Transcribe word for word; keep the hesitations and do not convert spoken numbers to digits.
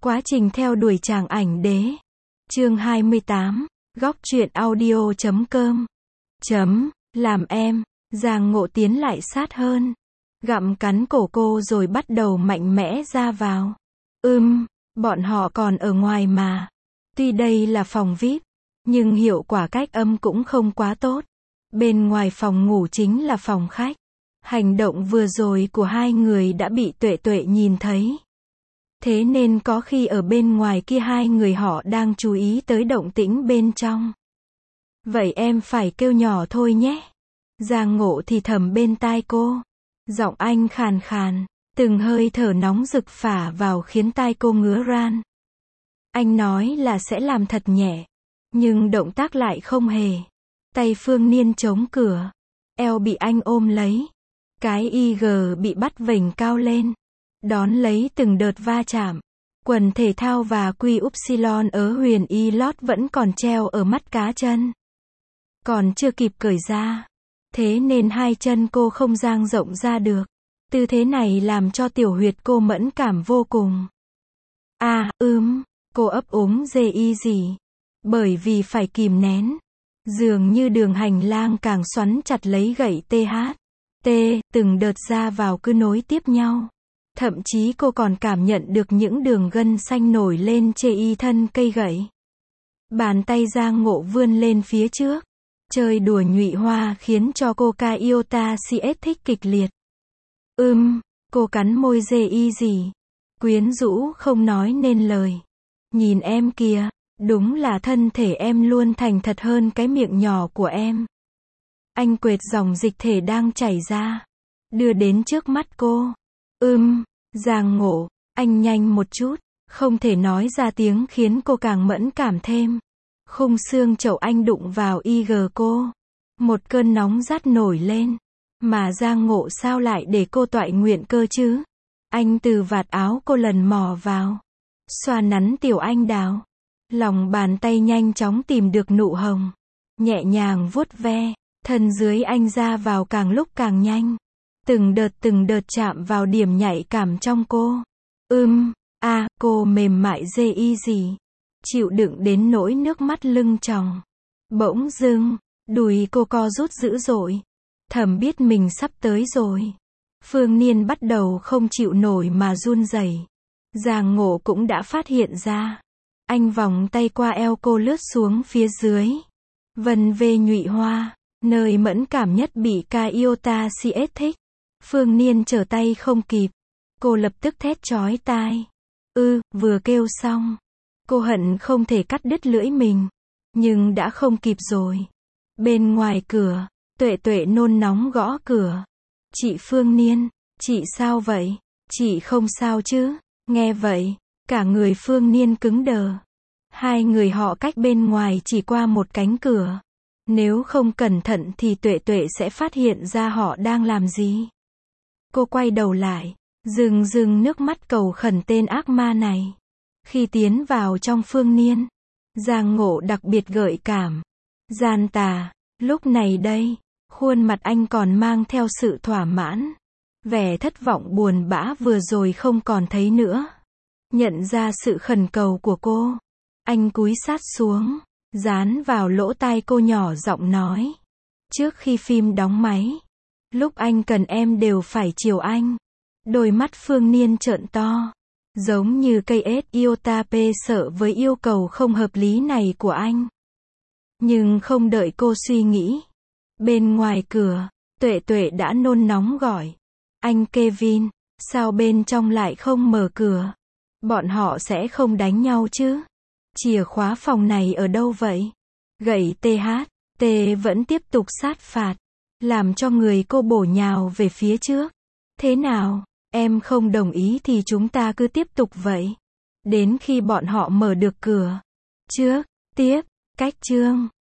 Quá trình theo đuổi chàng ảnh đế. Chương hai mươi tám. Góc truyện audio chấm com. Chấm, làm em. Giang Ngộ tiến lại sát hơn. Gặm cắn cổ cô rồi bắt đầu mạnh mẽ ra vào. Ưm, bọn họ còn ở ngoài mà. Tuy đây là phòng vi ai pi, nhưng hiệu quả cách âm cũng không quá tốt. Bên ngoài phòng ngủ chính là phòng khách. Hành động vừa rồi của hai người đã bị Tuệ Tuệ nhìn thấy. Thế nên có khi ở bên ngoài kia hai người họ đang chú ý tới động tĩnh bên trong. Vậy em phải kêu nhỏ thôi nhé. Giang Ngộ thì thầm bên tai cô. Giọng anh khàn khàn, từng hơi thở nóng rực phả vào khiến tai cô ngứa ran. Anh nói là sẽ làm thật nhẹ, nhưng động tác lại không hề. Tay Phương Niên chống cửa, eo bị anh ôm lấy. Cái i giê bị bắt vểnh cao lên, đón lấy từng đợt va chạm. Quần thể thao và quy upsilon ở huyền y lót vẫn còn treo ở mắt cá chân. Còn chưa kịp cởi ra. Thế nên hai chân cô không dang rộng ra được. Tư thế này làm cho tiểu huyệt cô mẫn cảm vô cùng. À, ưm, cô ấp úng dê y gì. Bởi vì phải kìm nén. Dường như đường hành lang càng xoắn chặt lấy gậy tê hát. T, từng đợt ra vào cứ nối tiếp nhau. Thậm chí cô còn cảm nhận được những đường gân xanh nổi lên chê y thân cây gậy. Bàn tay Giang Ngộ vươn lên phía trước. Chơi đùa nhụy hoa khiến cho cô Iota cs thích kịch liệt. Ưm, cô cắn môi dê y gì. Quyến rũ không nói nên lời. Nhìn em kìa, đúng là thân thể em luôn thành thật hơn cái miệng nhỏ của em. Anh quệt dòng dịch thể đang chảy ra. Đưa đến trước mắt cô. Ưm, Giang Ngộ, anh nhanh một chút. Không thể nói ra tiếng khiến cô càng mẫn cảm thêm. Khung xương chậu anh đụng vào i giê cô. Một cơn nóng rát nổi lên. Mà Giang Ngộ sao lại để cô toại nguyện cơ chứ? Anh từ vạt áo cô lần mò vào. Xoa nắn tiểu anh đào. Lòng bàn tay nhanh chóng tìm được nụ hồng. Nhẹ nhàng vuốt ve. Thân dưới anh ra vào càng lúc càng nhanh. Từng đợt từng đợt chạm vào điểm nhạy cảm trong cô. Ưm, a, à, cô mềm mại dê y gì. Chịu đựng đến nỗi nước mắt lưng tròng. Bỗng dưng, đùi cô co rút dữ dội. Thầm biết mình sắp tới rồi. Phương Niên bắt đầu không chịu nổi mà run rẩy. Giang Ngộ cũng đã phát hiện ra. Anh vòng tay qua eo cô lướt xuống phía dưới. Vân về nhụy hoa, nơi mẫn cảm nhất bị Iota cs thích. Phương Niên trở tay không kịp. Cô lập tức thét chói tai. Ư, vừa kêu xong. Cô hận không thể cắt đứt lưỡi mình. Nhưng đã không kịp rồi. Bên ngoài cửa, Tuệ Tuệ nôn nóng gõ cửa. Chị Phương Niên, chị sao vậy? Chị không sao chứ? Nghe vậy, cả người Phương Niên cứng đờ. Hai người họ cách bên ngoài chỉ qua một cánh cửa. Nếu không cẩn thận thì Tuệ Tuệ sẽ phát hiện ra họ đang làm gì. Cô quay đầu lại, rưng rưng nước mắt cầu khẩn tên ác ma này. Khi tiến vào trong Phương Niên, Giang Ngộ đặc biệt gợi cảm. Gian tà, lúc này đây, khuôn mặt anh còn mang theo sự thỏa mãn. Vẻ thất vọng buồn bã vừa rồi không còn thấy nữa. Nhận ra sự khẩn cầu của cô, anh cúi sát xuống, dán vào lỗ tai cô nhỏ giọng nói. Trước khi phim đóng máy, lúc anh cần em đều phải chiều anh. Đôi mắt Phương Niên trợn to. Giống như cây ếch iota p sợ với yêu cầu không hợp lý này của anh. Nhưng không đợi cô suy nghĩ. Bên ngoài cửa, Tuệ Tuệ đã nôn nóng gọi. Anh Kevin, sao bên trong lại không mở cửa? Bọn họ sẽ không đánh nhau chứ? Chìa khóa phòng này ở đâu vậy? Gậy tê hát, T vẫn tiếp tục sát phạt. Làm cho người cô bổ nhào về phía trước. Thế nào? Em không đồng ý thì chúng ta cứ tiếp tục vậy. Đến khi bọn họ mở được cửa. Trước, tiếp, cách chương.